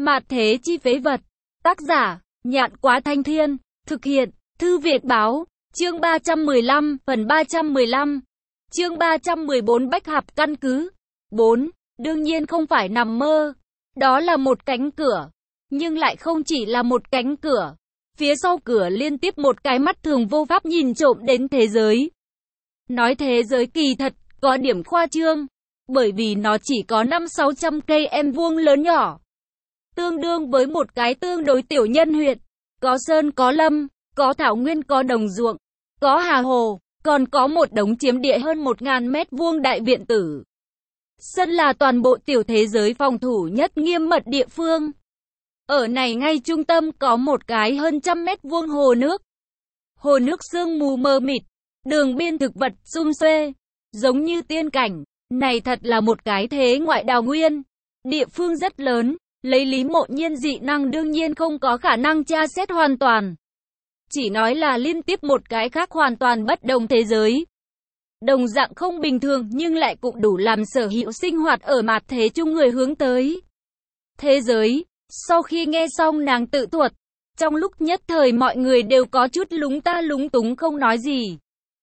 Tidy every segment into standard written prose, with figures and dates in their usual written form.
Mạt thế chi phế vật. Tác giả, Nhạn Quá Thanh Thiên. Thực hiện, Thư Việt Báo. Chương 315, phần 315. Chương 314 Bách Hạp căn cứ. 4. Đương nhiên không phải nằm mơ. Đó là một cánh cửa. Nhưng lại không chỉ là một cánh cửa. Phía sau cửa liên tiếp một cái mắt thường vô pháp nhìn trộm đến thế giới. Nói thế giới kỳ thật, có điểm khoa trương. Bởi vì nó chỉ có 500-600 cây em vuông lớn nhỏ. Tương đương với một cái tương đối tiểu nhân huyện. Có sơn có lâm, có thảo nguyên có đồng ruộng, có hà hồ, còn có một đống chiếm địa hơn 1000 mét vuông đại viện tử. Sân là toàn bộ tiểu thế giới phòng thủ nhất nghiêm mật địa phương. Ở này ngay trung tâm có một cái hơn 100 mét vuông hồ nước. Hồ nước sương mù mờ mịt, đường biên thực vật sum xuê, giống như tiên cảnh. Này thật là một cái thế ngoại đào nguyên. Địa phương rất lớn, lấy Lý Mộ Nhiên dị năng đương nhiên không có khả năng tra xét hoàn toàn. Chỉ nói là liên tiếp một cái khác hoàn toàn bất đồng thế giới. Đồng dạng không bình thường nhưng lại cũng đủ làm sở hữu sinh hoạt ở mạt thế chung người hướng tới. Thế giới, sau khi nghe xong nàng tự thuật, trong lúc nhất thời mọi người đều có chút lúng ta lúng túng không nói gì.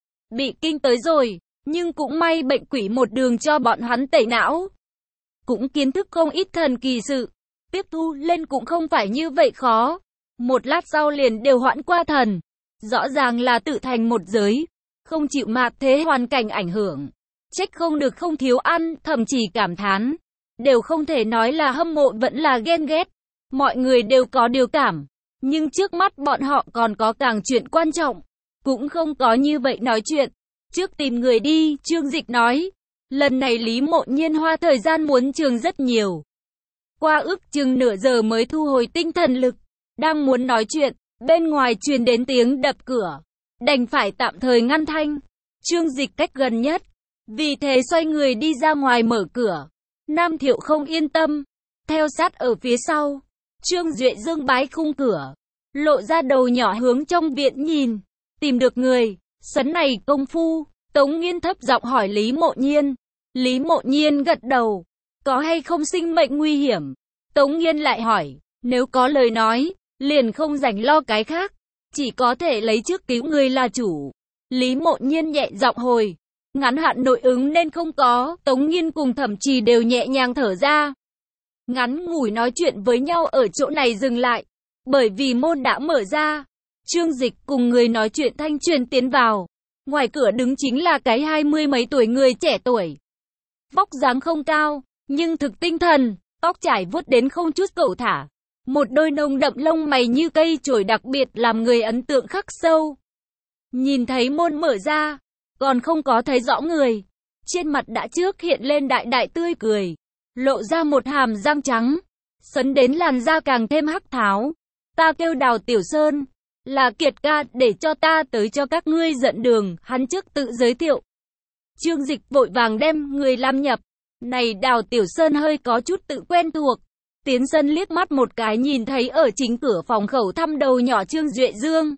Bị kinh tới rồi, nhưng cũng may bệnh quỷ một đường cho bọn hắn tẩy não. Cũng kiến thức không ít thần kỳ sự, tiếp thu lên cũng không phải như vậy khó. Một lát sau liền đều hoãn qua thần. Rõ ràng là tự thành một giới, không chịu mạt thế hoàn cảnh ảnh hưởng. Trách không được không thiếu ăn, thậm chí cảm thán. Đều không thể nói là hâm mộ vẫn là ghen ghét. Mọi người đều có điều cảm. Nhưng trước mắt bọn họ còn có càng chuyện quan trọng. Cũng không có như vậy nói chuyện. Trước tìm người đi, Trương Dịch nói. Lần này Lý Mộ Nhiên hoa thời gian muốn trường rất nhiều. Qua ước chừng nửa giờ mới thu hồi tinh thần lực. Đang muốn nói chuyện, bên ngoài truyền đến tiếng đập cửa. Đành phải tạm thời ngăn thanh. Trương Dịch cách gần nhất. Vì thế xoay người đi ra ngoài mở cửa. Nam Thiệu không yên tâm. Theo sát ở phía sau. Trương Duệ Dương bái khung cửa. Lộ ra đầu nhỏ hướng trong viện nhìn. Tìm được người. Sấn này công phu. Tống Nghiên thấp giọng hỏi Lý Mộ Nhiên. Lý Mộ Nhiên gật đầu. Có hay không sinh mệnh nguy hiểm? Tống Nghiên lại hỏi. Nếu có lời nói, liền không rảnh lo cái khác. Chỉ có thể lấy trước cứu người là chủ. Lý Mộ Nhiên nhẹ giọng hồi. Ngắn hạn nội ứng nên không có. Tống Nghiên cùng Thẩm Trì đều nhẹ nhàng thở ra. Ngắn ngủi nói chuyện với nhau ở chỗ này dừng lại. Bởi vì môn đã mở ra. Trương Dịch cùng người nói chuyện thanh truyền tiến vào. Ngoài cửa đứng chính là cái 20 mấy tuổi người trẻ tuổi. Vóc dáng không cao, nhưng thực tinh thần, tóc trải vuốt đến không chút cẩu thả. Một đôi nồng đậm lông mày như cây chổi đặc biệt làm người ấn tượng khắc sâu. Nhìn thấy môn mở ra, còn không có thấy rõ người. Trên mặt đã trước hiện lên đại đại tươi cười, lộ ra một hàm răng trắng, sấn đến làn da càng thêm hắc tháo. Ta kêu Đào Tiểu Sơn, là Kiệt ca, để cho ta tới cho các ngươi dẫn đường, hắn trước tự giới thiệu. Trương Dịch vội vàng đem người làm nhập. Này Đào Tiểu Sơn hơi có chút tự quen thuộc. Tiến sân liếc mắt một cái nhìn thấy ở chính cửa phòng khẩu thăm đầu nhỏ Trương Duệ Dương.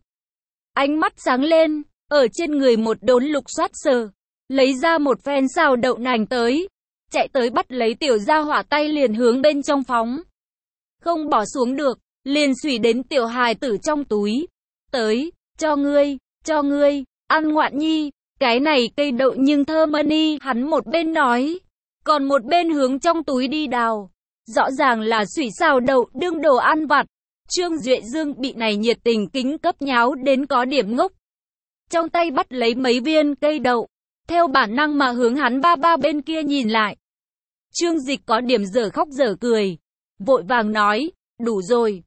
Ánh mắt sáng lên, ở trên người một đốn lục soát sờ. Lấy ra một phen xào đậu nành tới. Chạy tới bắt lấy tiểu gia hỏa tay liền hướng bên trong phóng. Không bỏ xuống được, liền xùy đến tiểu hài tử trong túi. Tới, cho ngươi, ăn ngoạn nhi. Cái này cây đậu nhưng thơm đi, hắn một bên nói. Còn một bên hướng trong túi đi đào. Rõ ràng là sủi xào đậu đương đồ ăn vặt. Trương Duệ Dương bị này nhiệt tình kính cấp nháo đến có điểm ngốc. Trong tay bắt lấy mấy viên cây đậu. Theo bản năng mà hướng hắn ba bên kia nhìn lại. Trương Dịch có điểm dở khóc dở cười. Vội vàng nói, đủ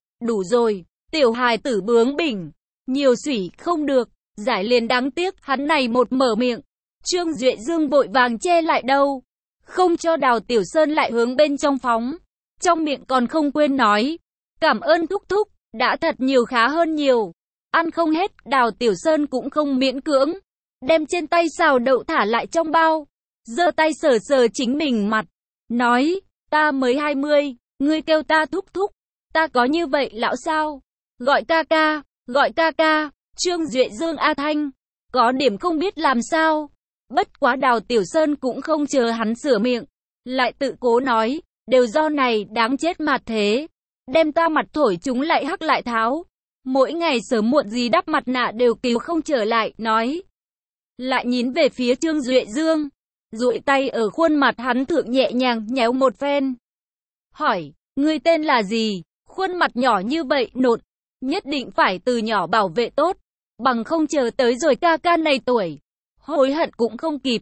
rồi, tiểu hài tử bướng bỉnh. Nhiều sủi không được, giải liền đáng tiếc, hắn này một mở miệng. Trương Duệ Dương vội vàng che lại đầu. Không cho Đào Tiểu Sơn lại hướng bên trong phóng. Trong miệng còn không quên nói. Cảm ơn thúc thúc, đã thật nhiều khá hơn nhiều. Ăn không hết, Đào Tiểu Sơn cũng không miễn cưỡng. Đem trên tay xào đậu thả lại trong bao. Giơ tay sờ sờ chính mình mặt. Nói, ta mới 20, ngươi kêu ta thúc thúc. Ta có như vậy lão sao? Gọi ca ca, Trương Duệ Dương A Thanh. Có điểm không biết làm sao. Bất quá Đào Tiểu Sơn cũng không chờ hắn sửa miệng. Lại tự cố nói, đều do này đáng chết mạt thế. đem ta mặt thổi chúng lại hắc lại tháo. Mỗi ngày sớm muộn gì đắp mặt nạ đều cứu không trở lại, nói. Lại nhìn về phía Trương Duệ Dương, duỗi tay ở khuôn mặt hắn thượng nhẹ nhàng nhéo một phen. Hỏi, ngươi tên là gì? Khuôn mặt nhỏ như vậy nột, nhất định phải từ nhỏ bảo vệ tốt, bằng không chờ tới rồi ca ca này tuổi, hối hận cũng không kịp.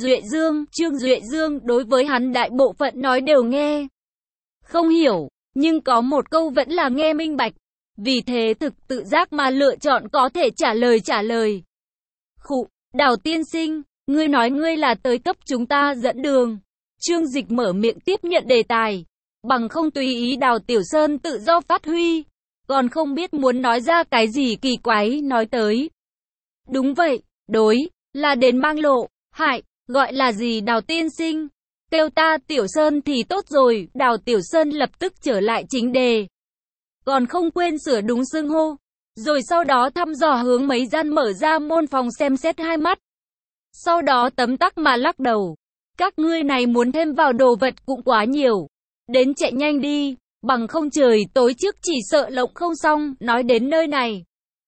Trương Duệ Dương đối với hắn đại bộ phận nói đều nghe không hiểu, nhưng có một câu vẫn là nghe minh bạch, vì thế thực tự giác mà lựa chọn có thể trả lời. Khụ, Đào tiên sinh, ngươi nói ngươi là tới cấp chúng ta dẫn đường. Trương Dịch mở miệng tiếp nhận đề tài, bằng không tùy ý Đào Tiểu Sơn tự do phát huy, còn không biết muốn nói ra cái gì kỳ quái nói tới. Đúng vậy, đối, là đến mang lộ, hại, gọi là gì Đào tiên sinh? Kêu ta Tiểu Sơn thì tốt rồi. Đào Tiểu Sơn lập tức trở lại chính đề, còn không quên sửa đúng xưng hô, rồi sau đó thăm dò hướng mấy gian mở ra môn phòng xem xét hai mắt. Sau đó tấm tắc mà lắc đầu, các ngươi này muốn thêm vào đồ vật cũng quá nhiều, đến chạy nhanh đi, bằng không trời tối trước chỉ sợ lộng không xong. Nói đến nơi này,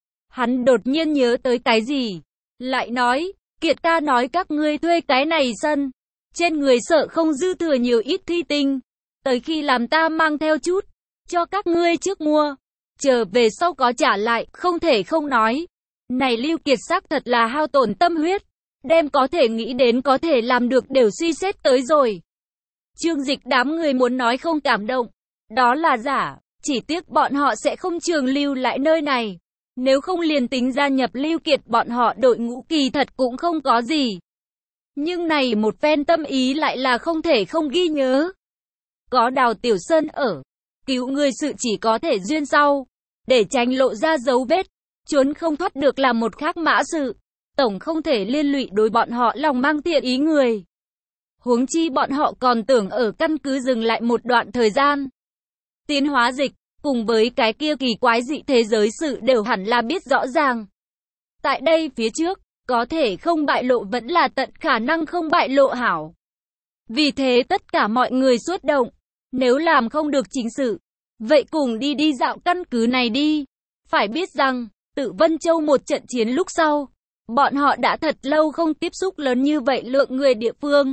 hắn đột nhiên nhớ tới cái gì, lại nói, Kiệt ca nói các ngươi thuê cái này sân, trên người sợ không dư thừa nhiều ít thi tinh, tới khi làm ta mang theo chút, cho các ngươi trước mua, trở về sau có trả lại. Không thể không nói, này Lưu Kiệt xác thật là hao tổn tâm huyết, đem có thể nghĩ đến có thể làm được đều suy xét tới rồi. Trương Dịch đám người muốn nói không cảm động, đó là giả, chỉ tiếc bọn họ sẽ không trường lưu lại nơi này, nếu không liền tính gia nhập Lưu Kiệt bọn họ đội ngũ kỳ thật cũng không có gì. Nhưng này một phen tâm ý lại là không thể không ghi nhớ. Có Đào Tiểu Sơn ở, cứu người sự chỉ có thể duyên sau, để tránh lộ ra dấu vết, trốn không thoát được là một khác mã sự, tổng không thể liên lụy đối bọn họ lòng mang thiện ý người. Huống chi bọn họ còn tưởng ở căn cứ dừng lại một đoạn thời gian. Tiến hóa dịch, cùng với cái kia kỳ quái dị thế giới sự đều hẳn là biết rõ ràng. Tại đây phía trước, có thể không bại lộ vẫn là tận khả năng không bại lộ hảo. Vì thế tất cả mọi người xuất động, nếu làm không được chính sự, vậy cùng đi dạo căn cứ này đi. Phải biết rằng, tự Vân Châu một trận chiến lúc sau, bọn họ đã thật lâu không tiếp xúc lớn như vậy lượng người địa phương.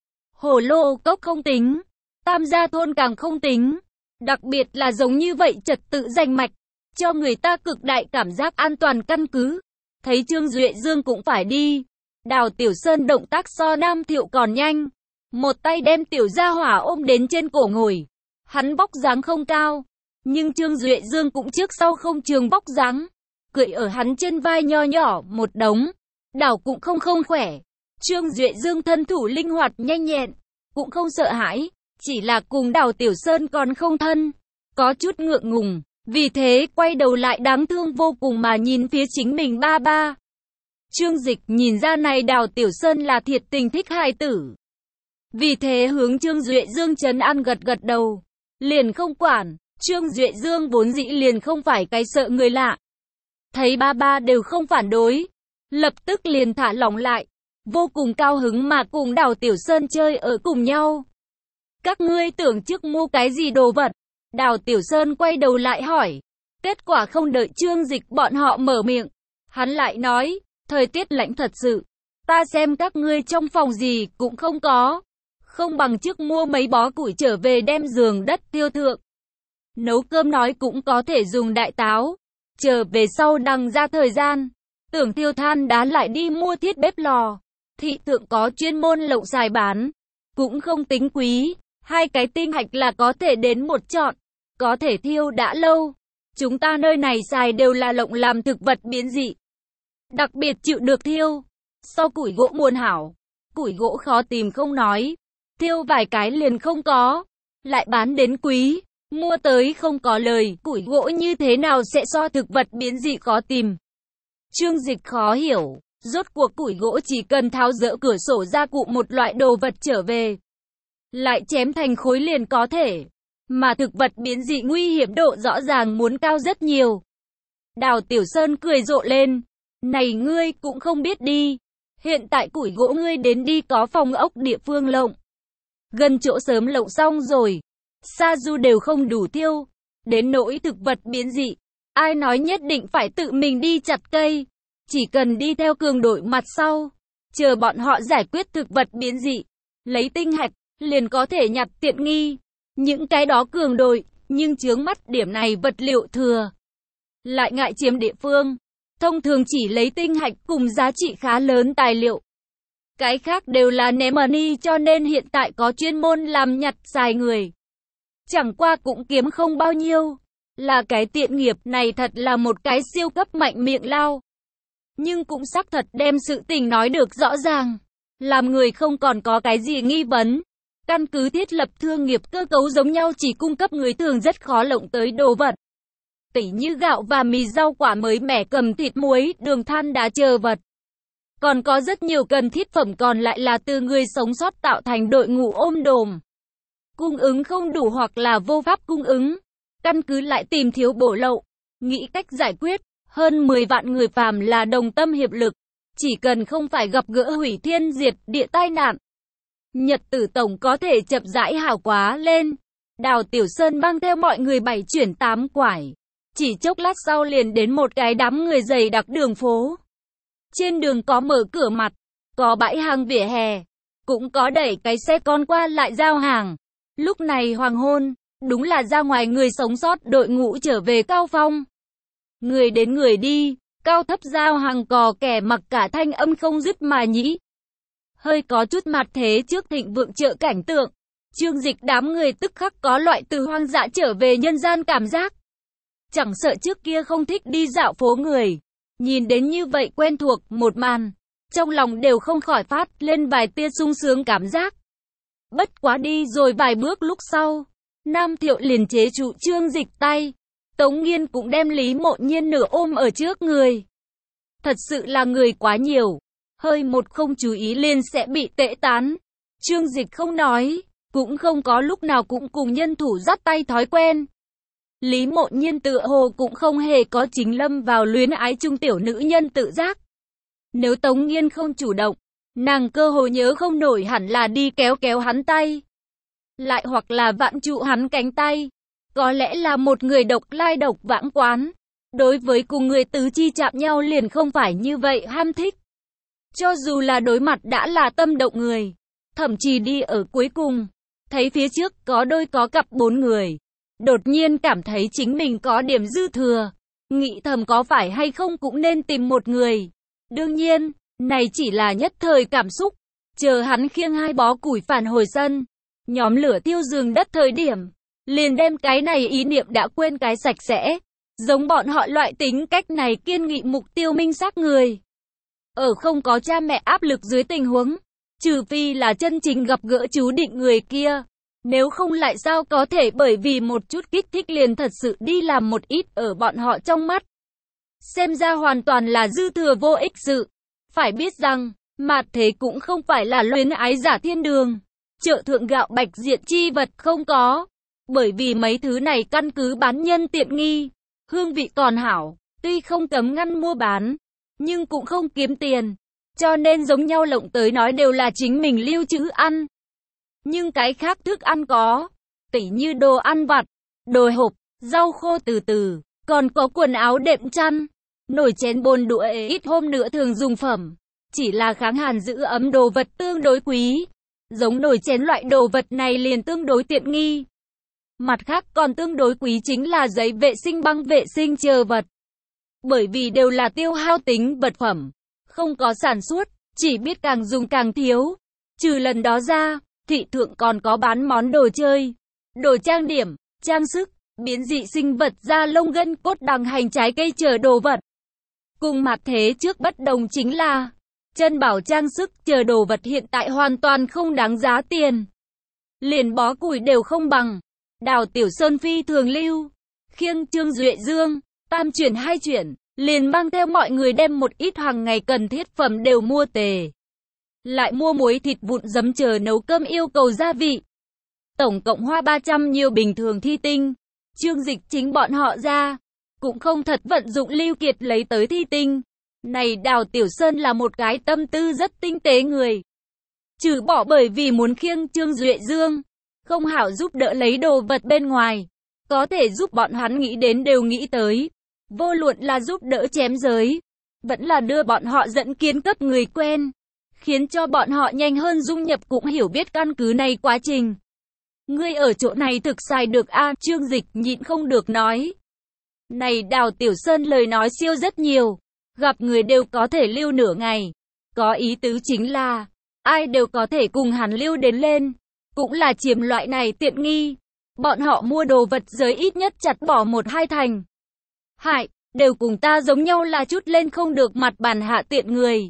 Hồ Lô Cốc không tính, Tam Gia Thôn càng không tính, đặc biệt là giống như vậy trật tự rành mạch, cho người ta cực đại cảm giác an toàn căn cứ. Thấy Trương Duệ Dương cũng phải đi, Đào Tiểu Sơn động tác so Nam Thiệu còn nhanh, một tay đem Tiểu Gia Hỏa ôm đến trên cổ ngồi. Hắn vóc dáng không cao, nhưng Trương Duệ Dương cũng trước sau không trường vóc dáng, cười ở hắn trên vai nho nhỏ một đống, Đào cũng không khỏe. Trương Duệ Dương thân thủ linh hoạt nhanh nhẹn, cũng không sợ hãi, chỉ là cùng Đào Tiểu Sơn còn không thân, có chút ngượng ngùng, vì thế quay đầu lại đáng thương vô cùng mà nhìn phía chính mình ba ba. Trương Dịch nhìn ra này Đào Tiểu Sơn là thiệt tình thích hài tử, vì thế hướng Trương Duệ Dương trấn an gật đầu, liền không quản. Trương Duệ Dương vốn dĩ liền không phải cái sợ người lạ, thấy ba ba đều không phản đối, lập tức liền thả lỏng lại, vô cùng cao hứng mà cùng Đào Tiểu Sơn chơi ở cùng nhau. Các ngươi tưởng trước mua cái gì đồ vật? Đào Tiểu Sơn quay đầu lại hỏi. Kết quả không đợi Trương Dịch bọn họ mở miệng, hắn lại nói, thời tiết lạnh thật sự, ta xem các ngươi trong phòng gì cũng không có, không bằng trước mua mấy bó củi trở về đem giường đất tiêu thượng. Nấu cơm nói cũng có thể dùng đại táo, trở về sau đằng ra thời gian, tưởng tiêu than đá lại đi mua thiết bếp lò. Thị thượng có chuyên môn lộng xài bán, cũng không tính quý, 2 cái tinh hạch là có thể đến một chọn, có thể thiêu đã lâu. Chúng ta nơi này xài đều là lộng làm thực vật biến dị, đặc biệt chịu được thiêu. So củi gỗ muôn hảo, củi gỗ khó tìm không nói, thiêu vài cái liền không có, lại bán đến quý, mua tới không có lời. Củi gỗ như thế nào sẽ so thực vật biến dị khó tìm? Trương Dịch khó hiểu. Rốt cuộc củi gỗ chỉ cần tháo dỡ cửa sổ ra cụ một loại đồ vật trở về, lại chém thành khối liền có thể. Mà thực vật biến dị nguy hiểm độ rõ ràng muốn cao rất nhiều. Đào Tiểu Sơn cười rộ lên. Này ngươi cũng không biết đi. Hiện tại củi gỗ ngươi đến đi có phòng ốc địa phương lộng. Gần chỗ sớm lộng xong rồi. Sa du đều không đủ tiêu. Đến nỗi thực vật biến dị, ai nói nhất định phải tự mình đi chặt cây, chỉ cần đi theo cường đội mặt sau, chờ bọn họ giải quyết thực vật biến dị, lấy tinh hạch, liền có thể nhặt tiện nghi. Những cái đó cường đội, nhưng chướng mắt điểm này vật liệu thừa. Lại ngại chiếm địa phương, thông thường chỉ lấy tinh hạch cùng giá trị khá lớn tài liệu. Cái khác đều là ném money, cho nên hiện tại có chuyên môn làm nhặt xài người. Chẳng qua cũng kiếm không bao nhiêu. Là cái tiện nghiệp này thật là một cái siêu cấp mạnh miệng lao. Nhưng cũng xác thật đem sự tình nói được rõ ràng. Làm người không còn có cái gì nghi vấn. Căn cứ thiết lập thương nghiệp cơ cấu giống nhau, chỉ cung cấp người thường rất khó lộng tới đồ vật. Tỉ như gạo và mì, rau quả mới mẻ, cầm thịt, muối, đường, than đá chờ vật. Còn có rất nhiều cần thiết phẩm còn lại là từ người sống sót tạo thành đội ngũ ôm đồm. Cung ứng không đủ hoặc là vô pháp cung ứng. Căn cứ lại tìm thiếu bổ lậu. Nghĩ cách giải quyết. Hơn 10 vạn người phàm là đồng tâm hiệp lực. Chỉ cần không phải gặp gỡ hủy thiên diệt địa tai nạn, nhật tử tổng có thể chậm rãi hào quá lên. Đào Tiểu Sơn mang theo mọi người 7 chuyển 8 quải. Chỉ chốc lát sau liền đến một cái đám người dày đặc đường phố. Trên đường có mở cửa mặt, có bãi hàng vỉa hè, cũng có đẩy cái xe con qua lại giao hàng. Lúc này hoàng hôn, đúng là ra ngoài người sống sót đội ngũ trở về cao phong. Người đến người đi, cao thấp giao hàng cò kẻ mặc cả, thanh âm không dứt mà nhĩ. Hơi có chút mặt thế trước thịnh vượng chợ cảnh tượng. Chương Dịch đám người tức khắc có loại từ hoang dã trở về nhân gian cảm giác. Chẳng sợ trước kia không thích đi dạo phố người, nhìn đến như vậy quen thuộc một màn, trong lòng đều không khỏi phát lên vài tia sung sướng cảm giác. Bất quá đi rồi vài bước lúc sau, Nam Thiệu liền chế trụ Chương Dịch tay. Tống Nghiên cũng đem Lý Mộ Nhiên nửa ôm ở trước người. Thật sự là người quá nhiều, hơi một không chú ý liền sẽ bị tễ tán. Chương Dịch không nói, cũng không có lúc nào cũng cùng nhân thủ dắt tay thói quen. Lý Mộ Nhiên tựa hồ cũng không hề có chính lâm vào luyến ái chung tiểu nữ nhân tự giác. Nếu Tống Nghiên không chủ động, nàng cơ hồ nhớ không nổi hẳn là đi kéo kéo hắn tay, lại hoặc là vặn trụ hắn cánh tay. Có lẽ là một người độc lai độc vãng quán. Đối với cùng người tứ chi chạm nhau liền không phải như vậy ham thích. Cho dù là đối mặt đã là tâm động người. Thậm chí đi ở cuối cùng, thấy phía trước có đôi có cặp 4 người. Đột nhiên cảm thấy chính mình có điểm dư thừa. Nghĩ thầm có phải hay không cũng nên tìm một người. Đương nhiên, này chỉ là nhất thời cảm xúc. Chờ hắn khiêng 2 bó củi phản hồi sân, nhóm lửa thiêu giường đất thời điểm, liền đem cái này ý niệm đã quên cái sạch sẽ. Giống bọn họ loại tính cách này kiên nghị mục tiêu minh xác người. Ở không có cha mẹ áp lực dưới tình huống, trừ phi là chân chính gặp gỡ chú định người kia. Nếu không lại sao có thể bởi vì một chút kích thích liền thật sự đi làm một ít ở bọn họ trong mắt. Xem ra hoàn toàn là dư thừa vô ích sự. Phải biết rằng, mạt thế cũng không phải là luyến ái giả thiên đường. Chợ thượng gạo bạch diện chi vật không có. Bởi vì mấy thứ này căn cứ bán nhân tiện nghi, hương vị còn hảo, tuy không cấm ngăn mua bán, nhưng cũng không kiếm tiền. Cho nên giống nhau lộng tới nói đều là chính mình lưu trữ ăn. Nhưng cái khác thức ăn có, tỉ như đồ ăn vặt, đồ hộp, rau khô từ từ, còn có quần áo đệm chăn, nồi chén bồn đũa ít hôm nữa thường dùng phẩm. Chỉ là kháng hàn giữ ấm đồ vật tương đối quý. Giống nồi chén loại đồ vật này liền tương đối tiện nghi. Mặt khác còn tương đối quý chính là giấy vệ sinh, băng vệ sinh chờ vật. Bởi vì đều là tiêu hao tính vật phẩm, không có sản xuất, chỉ biết càng dùng càng thiếu. Trừ lần đó ra, thị thượng còn có bán món đồ chơi, đồ trang điểm, trang sức, biến dị sinh vật, da lông gân cốt, đằng hành, trái cây chờ đồ vật. Cùng mặt thế trước bất đồng chính là, chân bảo trang sức chờ đồ vật hiện tại hoàn toàn không đáng giá tiền. Liền bó củi đều không bằng. Đào Tiểu Sơn phi thường lưu, khiêng Trương Duệ Dương, tam chuyển 2 chuyển, liền mang theo mọi người đem một ít hàng ngày cần thiết phẩm đều mua tề. Lại mua muối, thịt vụn, giấm chờ nấu cơm yêu cầu gia vị. Tổng cộng hoa 300 nhiều bình thường thi tinh. Chương Dịch chính bọn họ ra, cũng không thật vận dụng lưu kiệt lấy tới thi tinh. Này Đào Tiểu Sơn là một cái tâm tư rất tinh tế người. Trừ bỏ bởi vì muốn khiêng Trương Duệ Dương, không hảo giúp đỡ lấy đồ vật bên ngoài. có thể giúp bọn hắn nghĩ đến đều nghĩ tới. Vô luận là giúp đỡ chém giới, vẫn là đưa bọn họ dẫn kiến cấp người quen, khiến cho bọn họ nhanh hơn dung nhập cũng hiểu biết căn cứ này quá trình. Ngươi ở chỗ này thực xài được a, Trương Dịch nhịn không được nói. Này Đào Tiểu Sơn lời nói siêu rất nhiều, gặp người đều có thể lưu nửa ngày. Có ý tứ chính là, ai đều có thể cùng hắn lưu đến lên, cũng là chiếm loại này tiện nghi. Bọn họ mua đồ vật giới ít nhất chặt bỏ 1-2 thành. Hại, đều cùng ta giống nhau là chút lên không được mặt bàn hạ tiện người.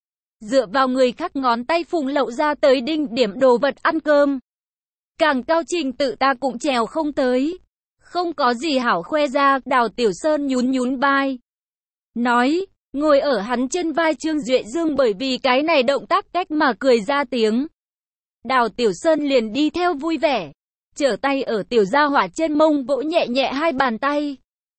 Dựa vào người khác ngón tay phùng lậu ra tới đinh điểm đồ vật ăn cơm. Càng cao trình tự ta cũng trèo không tới. Không có gì hảo khoe ra, Đào Tiểu Sơn nhún nhún vai. Nói, ngồi ở hắn trên vai Trương Duệ Dương bởi vì cái này động tác cách mà cười ra tiếng. Đào Tiểu Sơn liền đi theo vui vẻ, trở tay ở Tiểu Gia Hỏa trên mông vỗ nhẹ nhẹ 2 bàn tay.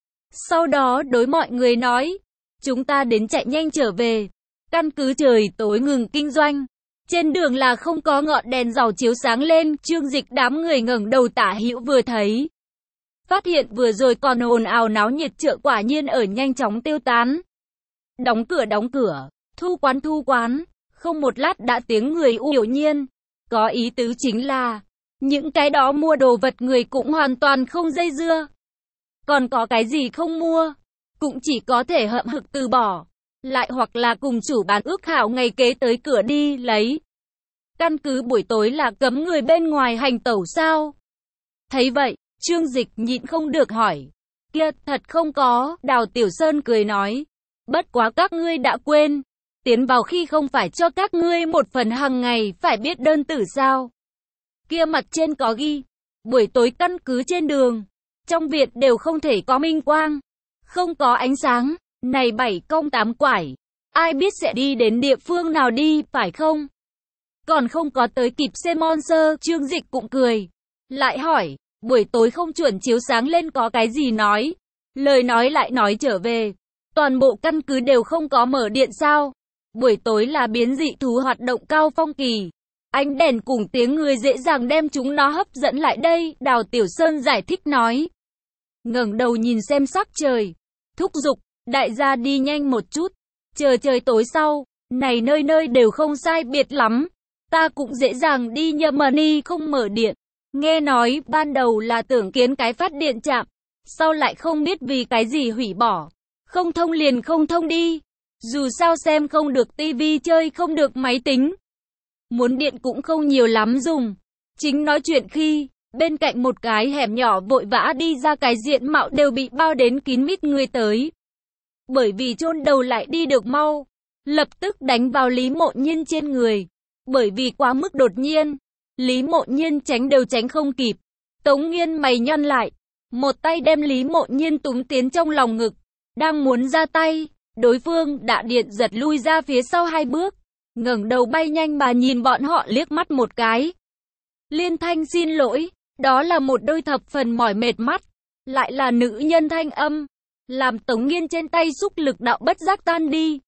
Sau đó đối mọi người nói, chúng ta đến chạy nhanh trở về. Căn cứ trời tối ngừng kinh doanh. Trên đường là không có ngọn đèn dầu chiếu sáng lên, Trương Dịch đám người ngẩng đầu tả hữu vừa thấy. Phát hiện vừa rồi còn ồn ào náo nhiệt chợ quả nhiên ở nhanh chóng tiêu tán. Đóng cửa, thu quán, không một lát đã tiếng người u. Hiểu nhiên, có ý tứ chính là, những cái đó mua đồ vật người cũng hoàn toàn không dây dưa. Còn có cái gì không mua, cũng chỉ có thể hậm hực từ bỏ. Lại hoặc là cùng chủ bán ước hảo ngày kế tới cửa đi lấy. Căn cứ buổi tối là cấm người bên ngoài hành tẩu sao? Thấy vậy, Trương Dịch nhịn không được hỏi. Kia, thật không có, Đào Tiểu Sơn cười nói. Bất quá các ngươi đã quên. Tiến vào khi không phải cho các ngươi một phần hàng ngày phải biết đơn tử sao? Kia mặt trên có ghi. Buổi tối căn cứ trên đường. Trong viện đều không thể có minh quang. Không có ánh sáng. Này 7 công 8 quải, ai biết sẽ đi đến địa phương nào đi, phải không? Còn không có tới kịp xem monster, Trương Dịch cũng cười. Lại hỏi, buổi tối không chuẩn chiếu sáng lên có cái gì nói? Lời nói lại nói trở về, toàn bộ căn cứ đều không có mở điện sao? Buổi tối là biến dị thú hoạt động cao phong kỳ. Ánh đèn cùng tiếng người dễ dàng đem chúng nó hấp dẫn lại đây, Đào Tiểu Sơn giải thích nói. Ngẩng đầu nhìn xem sắc trời, thúc giục. Đại gia đi nhanh một chút, chờ trời tối sau, này nơi nơi đều không sai biệt lắm. Ta cũng dễ dàng đi nhầm mà ni không mở điện. Nghe nói ban đầu là tưởng kiến cái phát điện trạm, sau lại không biết vì cái gì hủy bỏ. Không thông liền không thông đi. Dù sao xem không được tivi chơi không được máy tính. Muốn điện cũng không nhiều lắm dùng. Chính nói chuyện khi, bên cạnh một cái hẻm nhỏ vội vã đi ra cái diện mạo đều bị bao đến kín mít người tới. Bởi vì chôn đầu lại đi được mau, lập tức đánh vào Lý Mộ Nhiên trên người. Bởi vì quá mức đột nhiên, Lý Mộ Nhiên tránh đều tránh không kịp. Tống Nghiên mày nhăn lại, một tay đem Lý Mộ Nhiên túm tiến trong lòng ngực, đang muốn ra tay, đối phương đã điện giật lui ra phía sau 2 bước, ngẩng đầu bay nhanh mà nhìn bọn họ liếc mắt một cái. Liên thanh xin lỗi, đó là một đôi thập phần mỏi mệt mắt, lại là nữ nhân thanh âm. Làm Tống Nghiên trên tay xúc lực đạo bất giác tan đi.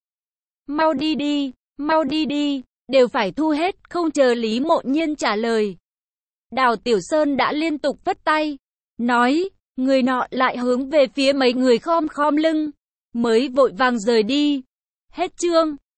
Mau đi đi, đều phải thu hết, không chờ Lý Mộ Nhiên trả lời. Đào Tiểu Sơn đã liên tục vất tay, nói, người nọ lại hướng về phía mấy người khom lưng, mới vội vàng rời đi. Hết chương.